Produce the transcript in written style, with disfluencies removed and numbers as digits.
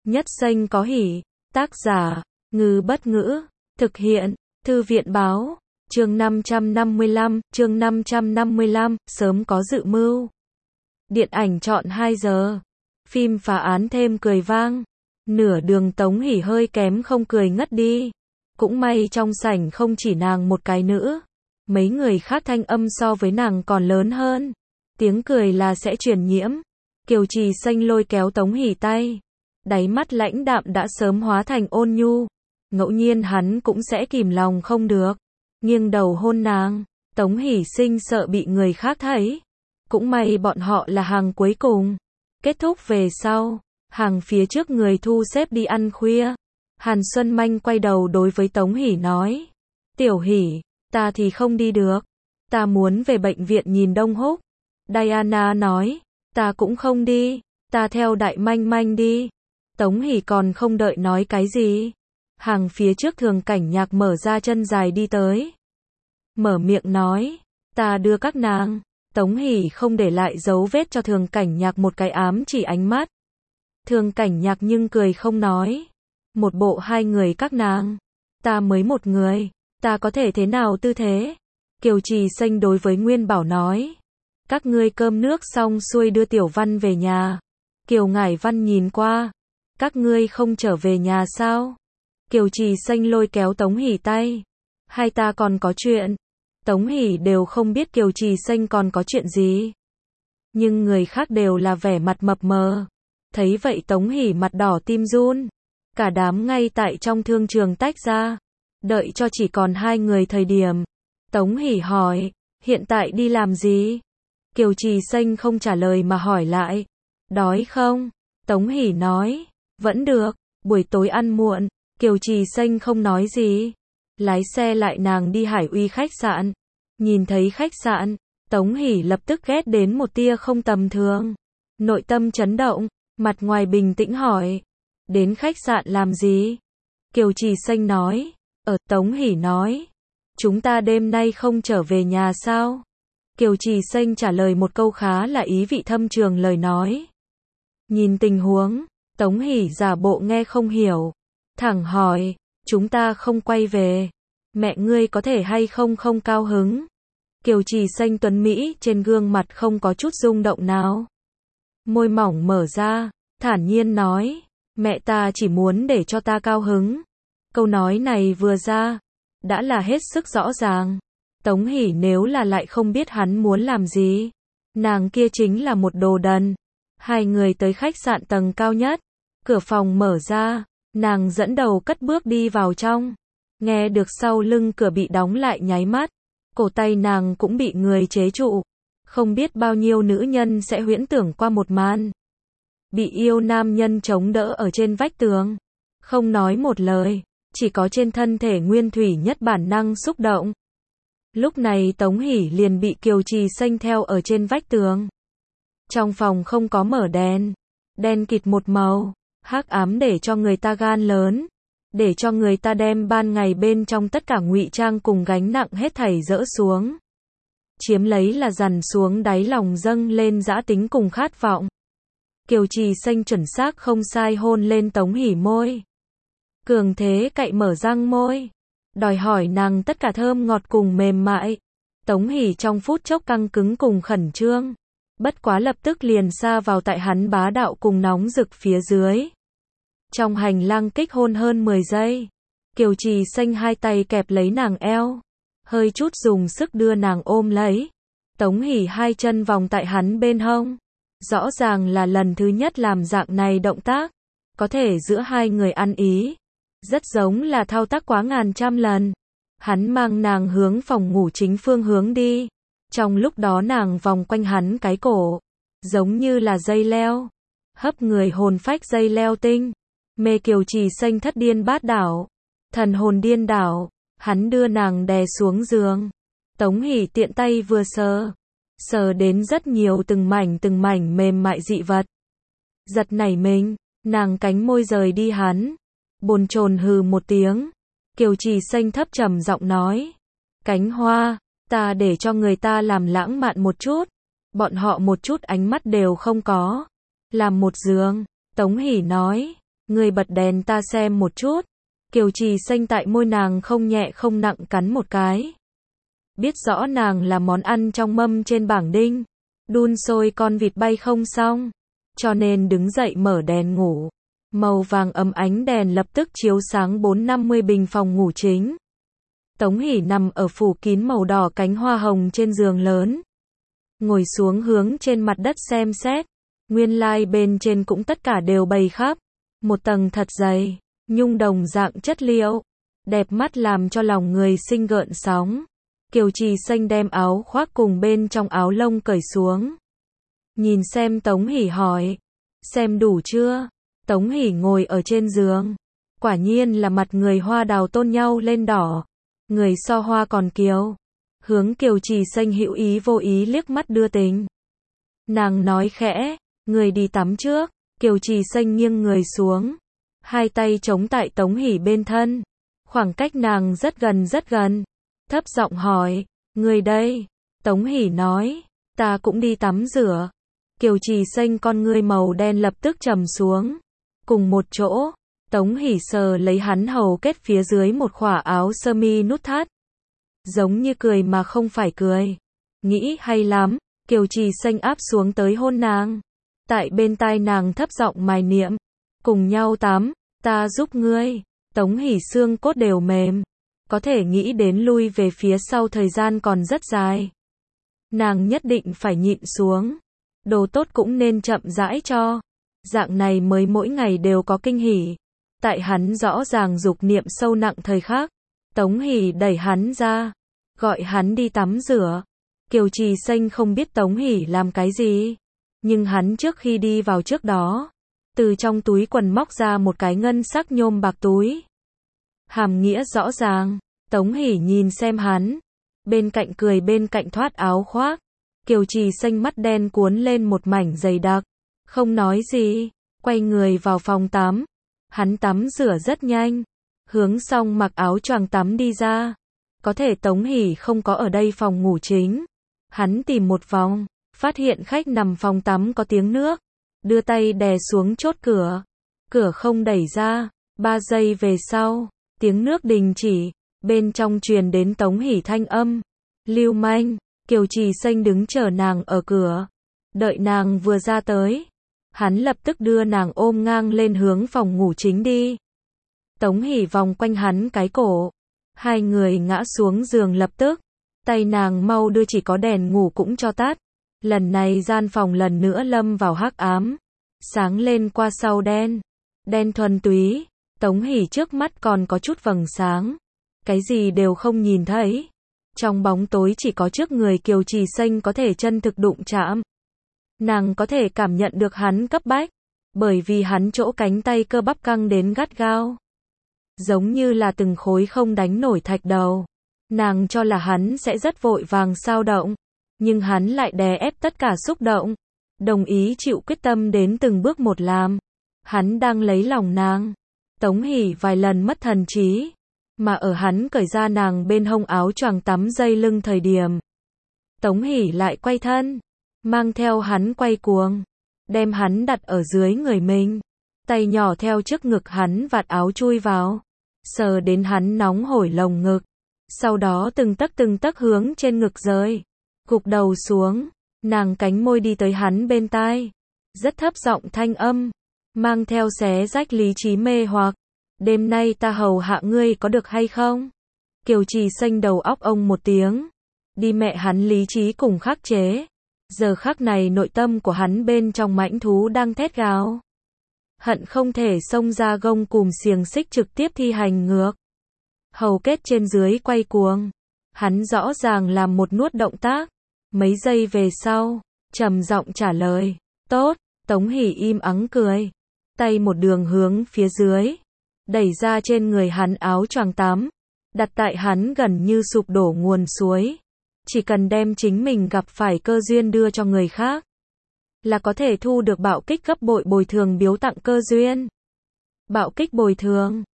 Nhất xanh có hỉ. Tác giả, Ngư Bất Ngữ. Thực hiện, Thư viện Báo. Chương 555, sớm có dự mưu. Điện ảnh chọn 2 giờ. Phim phá án thêm cười vang. Nửa đường Tống Hỷ hơi kém không cười ngất đi. Cũng may trong sảnh không chỉ nàng một cái nữa. Mấy người khác thanh âm so với nàng còn lớn hơn. Tiếng cười là sẽ truyền nhiễm. Kiều Trì Xanh lôi kéo Tống Hỷ tay. Đáy mắt lãnh đạm đã sớm hóa thành ôn nhu. Ngẫu nhiên hắn cũng sẽ kìm lòng không được. Nghiêng đầu hôn nàng. Tống Hỷ Sinh sợ bị người khác thấy. Cũng may bọn họ là hàng cuối cùng. Kết thúc về sau. Hàng phía trước người thu xếp đi ăn khuya. Hàn Xuân Manh quay đầu đối với Tống Hỷ nói. Tiểu Hỷ, ta thì không đi được. Ta muốn về bệnh viện nhìn Đông Húc. Diana nói. Ta cũng không đi. Ta theo Đại Manh Manh đi. Tống Hỷ còn không đợi nói cái gì. Hàng phía trước Thường Cảnh Nhạc mở ra chân dài đi tới. Mở miệng nói. Ta đưa các nàng. Tống Hỷ không để lại dấu vết cho Thường Cảnh Nhạc một cái ám chỉ ánh mắt. Thường Cảnh Nhạc nhưng cười không nói. Một bộ hai người các nàng. Ta mới một người. Ta có thể thế nào tư thế? Kiều Trì Xanh đối với Nguyên Bảo nói. Các ngươi cơm nước xong xuôi đưa Tiểu Văn về nhà. Kiều Ngải Văn nhìn qua. Các ngươi không trở về nhà sao? Kiều Trì Xanh lôi kéo Tống Hỷ tay. Hai ta còn có chuyện. Tống Hỷ đều không biết Kiều Trì Xanh còn có chuyện gì. Nhưng người khác đều là vẻ mặt mập mờ. Thấy vậy Tống Hỷ mặt đỏ tim run. Cả đám ngay tại trong thương trường tách ra. Đợi cho chỉ còn 2 người thời điểm. Tống Hỷ hỏi. Hiện tại đi làm gì? Kiều Trì Xanh không trả lời mà hỏi lại. Đói không? Tống Hỷ nói. Vẫn được. Buổi tối ăn muộn. Kiều Trì Xanh không nói gì. Lái xe lại nàng đi Hải Uy khách sạn. Nhìn thấy khách sạn. Tống Hỷ lập tức ghét đến một tia không tầm thường. Nội tâm chấn động. Mặt ngoài bình tĩnh hỏi. Đến khách sạn làm gì? Kiều Trì Xanh nói. Tống Hỷ nói. Chúng ta đêm nay không trở về nhà sao? Kiều Trì Xanh trả lời một câu khá là ý vị thâm trường lời nói. Nhìn tình huống. Tống Hỷ giả bộ nghe không hiểu. Thẳng hỏi. Chúng ta không quay về. Mẹ ngươi có thể hay không không cao hứng? Kiều Trì Xanh tuấn Mỹ trên gương mặt không có chút rung động nào. Môi mỏng mở ra. Thản nhiên nói. Mẹ ta chỉ muốn để cho ta cao hứng. Câu nói này vừa ra. Đã là hết sức rõ ràng. Tống Hỷ nếu là lại không biết hắn muốn làm gì. Nàng kia chính là một đồ đần. 2 người tới khách sạn tầng cao nhất. Cửa phòng mở ra. Nàng dẫn đầu cất bước đi vào trong. Nghe được sau lưng cửa bị đóng lại nháy mắt. Cổ tay nàng cũng bị người chế trụ. Không biết bao nhiêu nữ nhân sẽ huyễn tưởng qua một màn. Bị yêu nam nhân chống đỡ ở trên vách tường. Không nói một lời. Chỉ có trên thân thể nguyên thủy nhất bản năng xúc động. Lúc này Tống Hỷ liền bị Kiều Trì Xanh theo ở trên vách tường. Trong phòng không có mở đèn. Đen kịt một màu. Hắc ám để cho người ta gan lớn. Để cho người ta đem ban ngày bên trong tất cả ngụy trang cùng gánh nặng hết thảy dỡ xuống. Chiếm lấy là dằn xuống đáy lòng dâng lên dã tính cùng khát vọng. Kiều Trì Xanh chuẩn xác không sai hôn lên Tống Hỷ môi. Cường thế cậy mở răng môi. Đòi hỏi nàng tất cả thơm ngọt cùng mềm mại. Tống Hỷ trong phút chốc căng cứng cùng khẩn trương. Bất quá lập tức liền sa vào tại hắn bá đạo cùng nóng rực phía dưới. Trong hành lang kích hôn hơn 10 giây. Kiều Trì Xanh 2 tay kẹp lấy nàng eo. Hơi chút dùng sức đưa nàng ôm lấy. Tống Hỷ 2 chân vòng tại hắn bên hông. Rõ ràng là lần thứ nhất làm dạng này động tác. Có thể giữa 2 người ăn ý. Rất giống là thao tác quá ngàn trăm lần. Hắn mang nàng hướng phòng ngủ chính phương hướng đi. Trong lúc đó nàng vòng quanh hắn cái cổ. Giống như là dây leo. Hấp người hồn phách dây leo tinh. Mê Kiều Trì Xanh thất điên bát đảo. Thần hồn điên đảo. Hắn đưa nàng đè xuống giường. Tống Hỷ tiện tay vừa sờ. Sờ đến rất nhiều từng mảnh mềm mại dị vật. Giật nảy mình. Nàng cánh môi rời đi hắn. Bồn chồn hừ một tiếng. Kiều Trì Xanh thấp trầm giọng nói. Cánh hoa. Ta để cho người ta làm lãng mạn một chút. Bọn họ một chút ánh mắt đều không có. Làm một giường. Tống Hỷ nói. Người bật đèn ta xem một chút. Kiều Trì Xanh tại môi nàng không nhẹ không nặng cắn một cái. Biết rõ nàng là món ăn trong mâm trên bảng đinh. Đun sôi con vịt bay không xong. Cho nên đứng dậy mở đèn ngủ. Màu vàng ấm ánh đèn lập tức chiếu sáng 450 bình phòng ngủ chính. Tống Hỷ nằm ở phủ kín màu đỏ cánh hoa hồng trên giường lớn. Ngồi xuống hướng trên mặt đất xem xét. Nguyên lai bên trên cũng tất cả đều bày khắp. Một tầng thật dày, nhung đồng dạng chất liệu. Đẹp mắt làm cho lòng người sinh gợn sóng. Kiều Trì Xanh đem áo khoác cùng bên trong áo lông cởi xuống. Nhìn xem Tống Hỷ hỏi. Xem đủ chưa? Tống Hỷ ngồi ở trên giường. Quả nhiên là mặt người hoa đào tôn nhau lên đỏ. Người so hoa còn kiều. Hướng Kiều Trì Xanh hữu ý vô ý liếc mắt đưa tình. Nàng nói khẽ, người đi tắm trước. Kiều Trì Xanh nghiêng người xuống. Hai tay chống tại Tống Hỷ bên thân. Khoảng cách nàng rất gần. Thấp giọng hỏi, người đây. Tống Hỷ nói, ta cũng đi tắm rửa. Kiều Trì Xanh con ngươi màu đen lập tức trầm xuống. Cùng một chỗ, Tống Hỷ sờ lấy hắn hầu kết phía dưới một khỏa áo sơ mi nút thắt. Giống như cười mà không phải cười. Nghĩ hay lắm, Kiều Trì Xanh áp xuống tới hôn nàng. Tại bên tai nàng thấp giọng mài niệm. Cùng nhau tắm, ta giúp ngươi. Tống Hỷ xương cốt đều mềm. Có thể nghĩ đến lui về phía sau thời gian còn rất dài. Nàng nhất định phải nhịn xuống. Đồ tốt cũng nên chậm rãi cho. Dạng này mới mỗi ngày đều có kinh hỉ. Tại hắn rõ ràng dục niệm sâu nặng thời khắc. Tống Hỷ đẩy hắn ra. Gọi hắn đi tắm rửa. Kiều Trì Xanh không biết Tống Hỷ làm cái gì. Nhưng hắn trước khi đi vào trước đó. Từ trong túi quần móc ra một cái ngân sắc nhôm bạc túi. Hàm nghĩa rõ ràng. Tống Hỷ nhìn xem hắn. Bên cạnh cười bên cạnh thoát áo khoác. Kiều Trì Xanh mắt đen cuốn lên một mảnh dày đặc. Không nói gì. Quay người vào phòng tắm. Hắn tắm rửa rất nhanh. Hướng xong mặc áo choàng tắm đi ra. Có thể Tống Hỷ không có ở đây phòng ngủ chính. Hắn tìm một vòng. Phát hiện khách nằm phòng tắm có tiếng nước. Đưa tay đè xuống chốt cửa. Cửa không đẩy ra. 3 giây về sau. Tiếng nước đình chỉ. Bên trong truyền đến Tống Hỷ thanh âm. Lưu manh. Kiều Trì Xanh đứng chờ nàng ở cửa. Đợi nàng vừa ra tới. Hắn lập tức đưa nàng ôm ngang lên hướng phòng ngủ chính đi. Tống Hỷ vòng quanh hắn cái cổ. Hai người ngã xuống giường lập tức. Tay nàng mau đưa chỉ có đèn ngủ cũng cho tắt. Lần này gian phòng lần nữa lâm vào hắc ám. Sáng lên qua sau đen. Đen thuần túy. Tống Hỷ trước mắt còn có chút vầng sáng. Cái gì đều không nhìn thấy. Trong bóng tối chỉ có trước người Kiều Trì Xanh có thể chân thực đụng chạm. Nàng có thể cảm nhận được hắn cấp bách. Bởi vì hắn chỗ cánh tay cơ bắp căng đến gắt gao. Giống như là từng khối không đánh nổi thạch đầu. Nàng cho là hắn sẽ rất vội vàng xao động. Nhưng hắn lại đè ép tất cả xúc động. Đồng ý chịu quyết tâm đến từng bước một làm. Hắn đang lấy lòng nàng. Tống Hỷ vài lần mất thần trí. Mà ở hắn cởi ra nàng bên hông áo choàng tắm dây lưng thời điểm. Tống Hỷ lại quay thân. Mang theo hắn quay cuồng. Đem hắn đặt ở dưới người mình. Tay nhỏ theo trước ngực hắn vạt áo chui vào. Sờ đến hắn nóng hổi lồng ngực. Sau đó từng tấc hướng trên ngực rơi. Gục đầu xuống. Nàng cánh môi đi tới hắn bên tai. Rất thấp giọng thanh âm. Mang theo xé rách lý trí mê hoặc. Đêm nay ta hầu hạ ngươi có được hay không? Kiều Trì Xanh đầu óc ông một tiếng. Đi mẹ hắn lý trí cùng khắc chế. Giờ khắc này nội tâm của hắn bên trong mãnh thú đang thét gào. Hận không thể xông ra gông cùm xiềng xích trực tiếp thi hành ngược. Hầu kết trên dưới quay cuồng. Hắn rõ ràng làm một nuốt động tác. Mấy giây về sau, trầm giọng trả lời. Tốt. Tống Hỷ im ắng cười. Tay một đường hướng phía dưới. Đẩy ra trên người hắn áo choàng tắm. Đặt tại hắn gần như sụp đổ nguồn suối. Chỉ cần đem chính mình gặp phải cơ duyên đưa cho người khác. Là có thể thu được bạo kích gấp bội bồi thường biếu tặng cơ duyên. Bạo kích bồi thường.